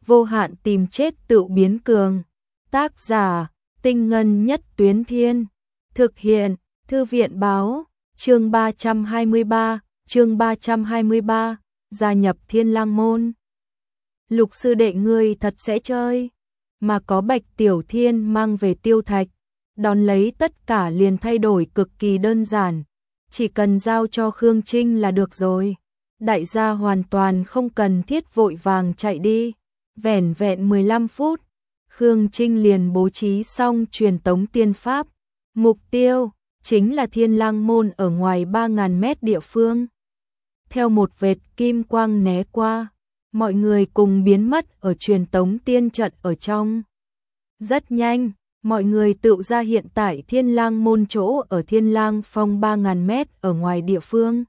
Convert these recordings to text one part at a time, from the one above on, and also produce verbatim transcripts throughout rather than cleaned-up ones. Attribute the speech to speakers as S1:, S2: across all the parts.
S1: vô hạn tìm chết tự biến cường. Tác giả, Tinh Ngân Nhất Tuyến Thiên. Thực hiện, Thư viện Báo. Chương ba trăm hai mươi ba, chương ba trăm hai mươi ba, gia nhập Thiên Lang môn. Lục sư đệ ngươi thật sẽ chơi, mà có Bạch Tiểu Thiên mang về tiêu thạch, đón lấy tất cả liền thay đổi cực kỳ đơn giản, chỉ cần giao cho Khương Trinh là được rồi. Đại gia hoàn toàn không cần thiết vội vàng chạy đi, vẻn vẹn mười lăm phút, Khương Trinh liền bố trí xong truyền tống tiên pháp, mục tiêu chính là Thiên Lang môn ở ngoài ba nghìn mét địa phương. Theo một vệt kim quang né qua, mọi người cùng biến mất ở truyền tống tiên trận ở trong. Rất nhanh, mọi người tự ra hiện tại Thiên Lang môn chỗ ở Thiên Lang phong ba nghìn mét ở ngoài địa phương.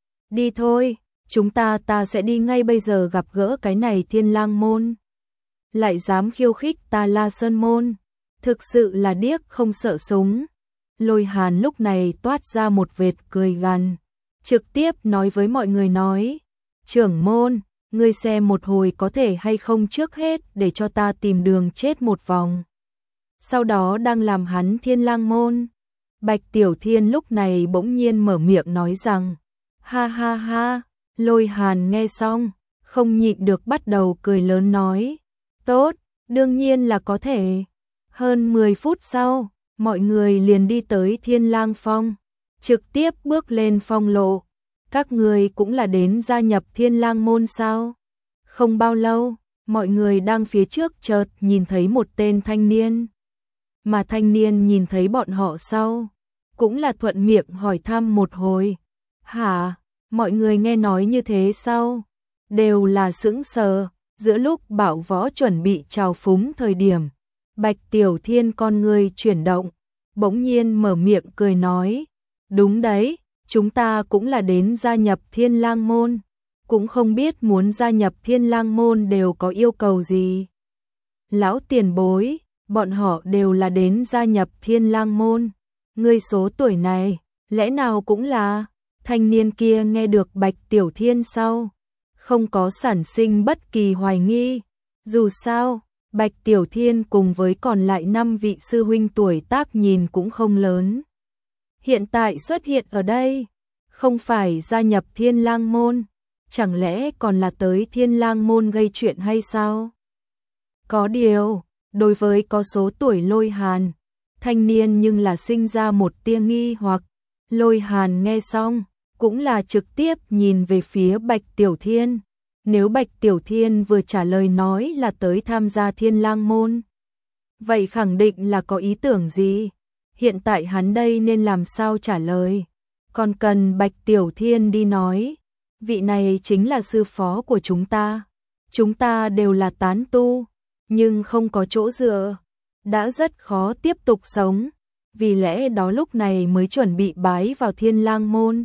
S1: Đi thôi, chúng ta ta sẽ đi ngay bây giờ gặp gỡ cái này Thiên Lang môn. Lại dám khiêu khích ta La Sơn môn, thực sự là điếc không sợ súng. Lôi Hàn lúc này toát ra một vệt cười gằn, trực tiếp nói với mọi người nói: trưởng môn, ngươi xem một hồi có thể hay không trước hết để cho ta tìm đường chết một vòng. Sau đó đang làm hắn Thiên Lang môn. Bạch Tiểu Thiên lúc này bỗng nhiên mở miệng nói rằng: ha ha ha. Lôi Hàn nghe xong, không nhịn được bắt đầu cười lớn nói: tốt, đương nhiên là có thể. Hơn mười phút sau, mọi người liền đi tới Thiên Lang phong, trực tiếp bước lên phong lộ. Các người cũng là đến gia nhập Thiên Lang môn sao? Không bao lâu, mọi người đang phía trước chợt nhìn thấy một tên thanh niên. Mà thanh niên nhìn thấy bọn họ sau, cũng là thuận miệng hỏi thăm một hồi. Hả? Mọi người nghe nói như thế sao? Đều là sững sờ. Giữa lúc Bảo Võ chuẩn bị chào phúng thời điểm, Bạch Tiểu Thiên con người chuyển động, bỗng nhiên mở miệng cười nói: đúng đấy, chúng ta cũng là đến gia nhập Thiên Lang môn, cũng không biết muốn gia nhập Thiên Lang môn đều có yêu cầu gì. Lão tiền bối, bọn họ đều là đến gia nhập Thiên Lang môn. Ngươi số tuổi này, lẽ nào cũng là? Thanh niên kia nghe được Bạch Tiểu Thiên sau, không có sản sinh bất kỳ hoài nghi. Dù sao, Bạch Tiểu Thiên cùng với còn lại năm vị sư huynh tuổi tác nhìn cũng không lớn. Hiện tại xuất hiện ở đây, không phải gia nhập Thiên Lang môn, chẳng lẽ còn là tới Thiên Lang môn gây chuyện hay sao? Có điều, đối với có số tuổi Lôi Hàn, thanh niên nhưng là sinh ra một tia nghi hoặc. Lôi Hàn nghe xong, cũng là trực tiếp nhìn về phía Bạch Tiểu Thiên. Nếu Bạch Tiểu Thiên vừa trả lời nói là tới tham gia Thiên Lang môn, vậy khẳng định là có ý tưởng gì? Hiện tại hắn đây nên làm sao trả lời? Còn cần Bạch Tiểu Thiên đi nói, vị này chính là sư phó của chúng ta. Chúng ta đều là tán tu, nhưng không có chỗ dựa, đã rất khó tiếp tục sống. Vì lẽ đó lúc này mới chuẩn bị bái vào Thiên Lang môn.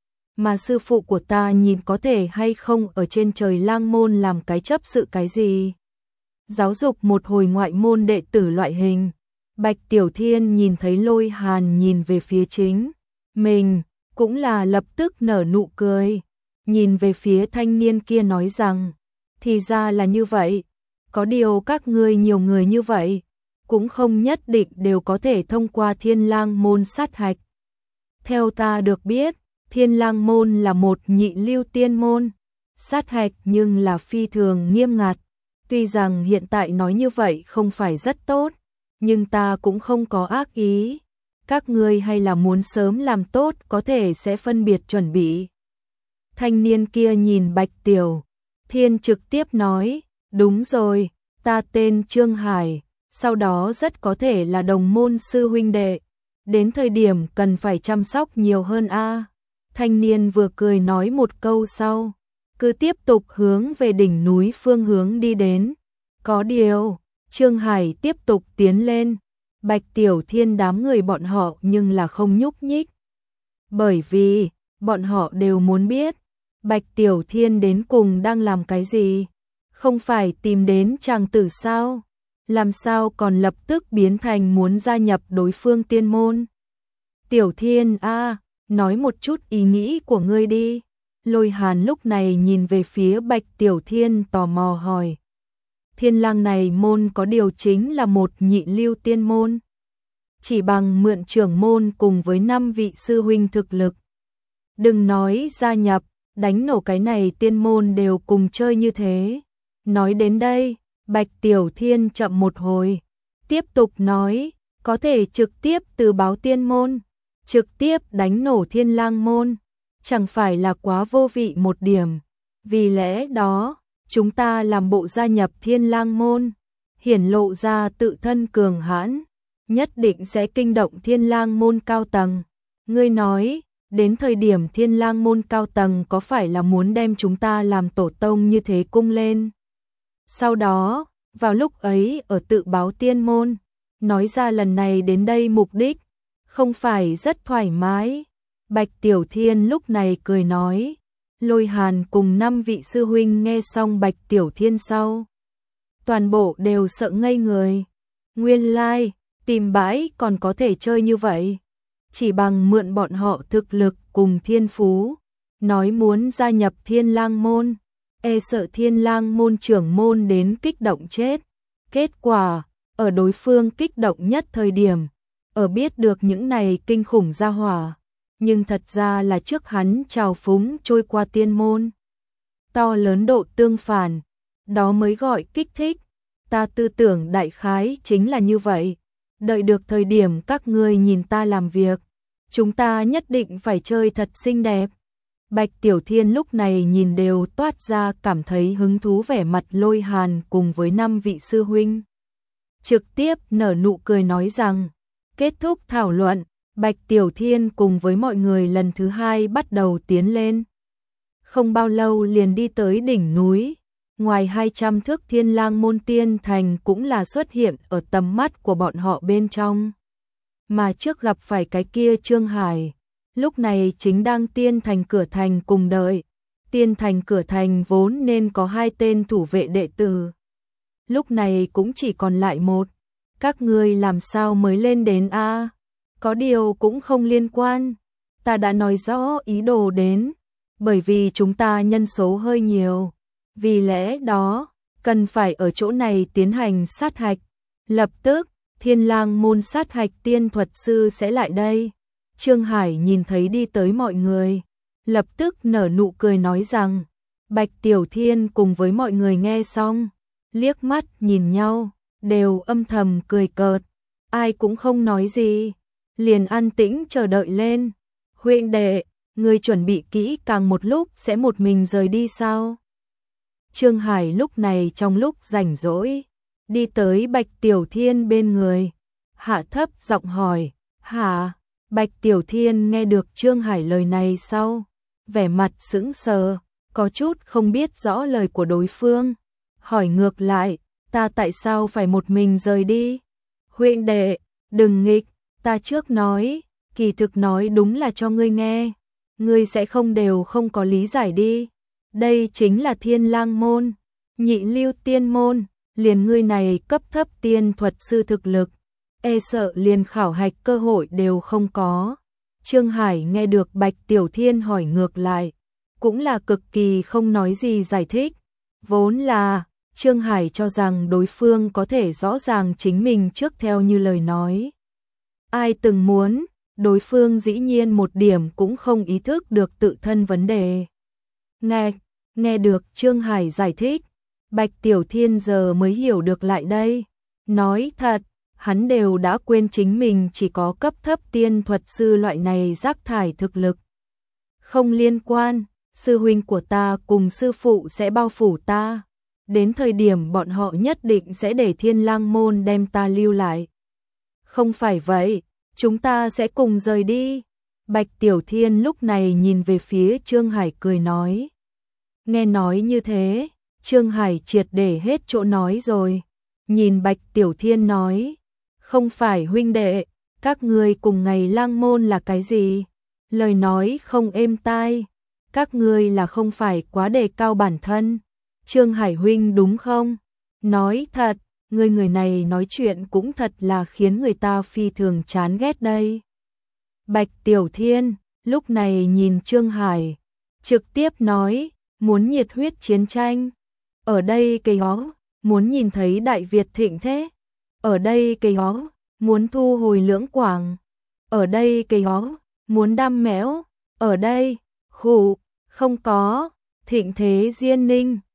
S1: Mà sư phụ của ta nhìn có thể hay không ở trên trời Lang môn làm cái chấp sự cái gì? Giáo dục một hồi ngoại môn đệ tử loại hình. Bạch Tiểu Thiên nhìn thấy Lôi Hàn nhìn về phía chính mình, cũng là lập tức nở nụ cười. Nhìn về phía thanh niên kia nói rằng: thì ra là như vậy, có điều các ngươi nhiều người như vậy, cũng không nhất định đều có thể thông qua Thiên Lang môn sát hạch. Theo ta được biết, Thiên Lang môn là một nhị lưu tiên môn, sát hạch nhưng là phi thường nghiêm ngặt. Tuy rằng hiện tại nói như vậy không phải rất tốt, nhưng ta cũng không có ác ý. Các ngươi hay là muốn sớm làm tốt có thể sẽ phân biệt chuẩn bị. Thanh niên kia nhìn Bạch Tiểu Thiên trực tiếp nói: đúng rồi, ta tên Trương Hải, sau đó rất có thể là đồng môn sư huynh đệ. Đến thời điểm cần phải chăm sóc nhiều hơn a. Thanh niên vừa cười nói một câu sau, cứ tiếp tục hướng về đỉnh núi phương hướng đi đến. Có điều, Trương Hải tiếp tục tiến lên, Bạch Tiểu Thiên đám người bọn họ nhưng là không nhúc nhích. Bởi vì, bọn họ đều muốn biết, Bạch Tiểu Thiên đến cùng đang làm cái gì? Không phải tìm đến chàng tử sao? Làm sao còn lập tức biến thành muốn gia nhập đối phương tiên môn? Tiểu Thiên a, nói một chút ý nghĩ của ngươi đi. Lôi Hàn lúc này nhìn về phía Bạch Tiểu Thiên tò mò hỏi. Thiên Lang này môn có điều chính là một nhị lưu tiên môn. Chỉ bằng mượn trưởng môn cùng với năm vị sư huynh thực lực. Đừng nói gia nhập, đánh nổ cái này tiên môn đều cùng chơi như thế. Nói đến đây, Bạch Tiểu Thiên chậm một hồi. Tiếp tục nói, có thể trực tiếp từ báo tiên môn, trực tiếp đánh nổ Thiên Lang môn. Chẳng phải là quá vô vị một điểm. Vì lẽ đó, chúng ta làm bộ gia nhập Thiên Lang môn, hiển lộ ra tự thân cường hãn, nhất định sẽ kinh động Thiên Lang môn cao tầng. Ngươi nói, đến thời điểm Thiên Lang môn cao tầng có phải là muốn đem chúng ta làm tổ tông như thế cung lên? Sau đó, vào lúc ấy ở tự báo tiên môn, nói ra lần này đến đây mục đích, không phải rất thoải mái. Bạch Tiểu Thiên lúc này cười nói. Lôi Hàn cùng năm vị sư huynh nghe xong Bạch Tiểu Thiên sau, toàn bộ đều sợ ngây người. Nguyên lai, tìm bãi còn có thể chơi như vậy. Chỉ bằng mượn bọn họ thực lực cùng thiên phú, nói muốn gia nhập Thiên Lang môn, e sợ Thiên Lang môn trưởng môn đến kích động chết. Kết quả, ở đối phương kích động nhất thời điểm, ở biết được những này kinh khủng gia hỏa, nhưng thật ra là trước hắn trào phúng trôi qua tiên môn. To lớn độ tương phản, đó mới gọi kích thích. Ta tư tưởng đại khái chính là như vậy. Đợi được thời điểm các ngươi nhìn ta làm việc, chúng ta nhất định phải chơi thật xinh đẹp. Bạch Tiểu Thiên lúc này nhìn đều toát ra cảm thấy hứng thú vẻ mặt Lôi Hàn cùng với năm vị sư huynh. Trực tiếp nở nụ cười nói rằng, kết thúc thảo luận, Bạch Tiểu Thiên cùng với mọi người lần thứ hai bắt đầu tiến lên. Không bao lâu liền đi tới đỉnh núi, ngoài hai trăm thước Thiên Lang môn tiên thành cũng là xuất hiện ở tầm mắt của bọn họ bên trong. Mà trước gặp phải cái kia Trương Hải, lúc này chính đang tiên thành cửa thành cùng đợi. Tiên thành cửa thành vốn nên có hai tên thủ vệ đệ tử. Lúc này cũng chỉ còn lại một. Các ngươi làm sao mới lên đến a? Có điều cũng không liên quan. Ta đã nói rõ ý đồ đến. Bởi vì chúng ta nhân số hơi nhiều. Vì lẽ đó, cần phải ở chỗ này tiến hành sát hạch. Lập tức, Thiên Lang môn sát hạch tiên thuật sư sẽ lại đây. Trương Hải nhìn thấy đi tới mọi người, lập tức nở nụ cười nói rằng, Bạch Tiểu Thiên cùng với mọi người nghe xong, liếc mắt nhìn nhau, đều âm thầm cười cợt, ai cũng không nói gì, liền an tĩnh chờ đợi lên. Huynh đệ, ngươi chuẩn bị kỹ càng một lúc sẽ một mình rời đi sao? Trương Hải lúc này trong lúc rảnh rỗi, đi tới Bạch Tiểu Thiên bên người, hạ thấp giọng hỏi, hả? Bạch Tiểu Thiên nghe được Trương Hải lời này sau, vẻ mặt sững sờ, có chút không biết rõ lời của đối phương, hỏi ngược lại, ta tại sao phải một mình rời đi? Huynh đệ, đừng nghịch, ta trước nói, kỳ thực nói đúng là cho ngươi nghe, ngươi sẽ không đều không có lý giải đi. Đây chính là Thiên Lang môn, nhị lưu tiên môn, liền ngươi này cấp thấp tiên thuật sư thực lực, e sợ liền khảo hạch cơ hội đều không có. Trương Hải nghe được Bạch Tiểu Thiên hỏi ngược lại, cũng là cực kỳ không nói gì giải thích. Vốn là, Trương Hải cho rằng đối phương có thể rõ ràng chính mình trước theo như lời nói. Ai từng muốn, đối phương dĩ nhiên một điểm cũng không ý thức được tự thân vấn đề. Nghe, nghe được Trương Hải giải thích, Bạch Tiểu Thiên giờ mới hiểu được lại đây. Nói thật, hắn đều đã quên chính mình chỉ có cấp thấp tiên thuật sư loại này rác thải thực lực. Không liên quan, sư huynh của ta cùng sư phụ sẽ bao phủ ta. Đến thời điểm bọn họ nhất định sẽ để Thiên Lang môn đem ta lưu lại. Không phải vậy, chúng ta sẽ cùng rời đi. Bạch Tiểu Thiên lúc này nhìn về phía Trương Hải cười nói. Nghe nói như thế, Trương Hải triệt để hết chỗ nói rồi. Nhìn Bạch Tiểu Thiên nói, không phải huynh đệ, các ngươi cùng ngày Lang môn là cái gì? Lời nói không êm tai, các ngươi là không phải quá đề cao bản thân. Trương Hải huynh đúng không? Nói thật, người người này nói chuyện cũng thật là khiến người ta phi thường chán ghét đây. Bạch Tiểu Thiên lúc này nhìn Trương Hải, trực tiếp nói, muốn nhiệt huyết chiến tranh. Ở đây cái đó, muốn nhìn thấy Đại Việt thịnh thế. Ở đây cây hó, muốn thu hồi lưỡng quảng. Ở đây cây hó, muốn đam mẽo. Ở đây, khụ, không có, thịnh thế Diên Ninh.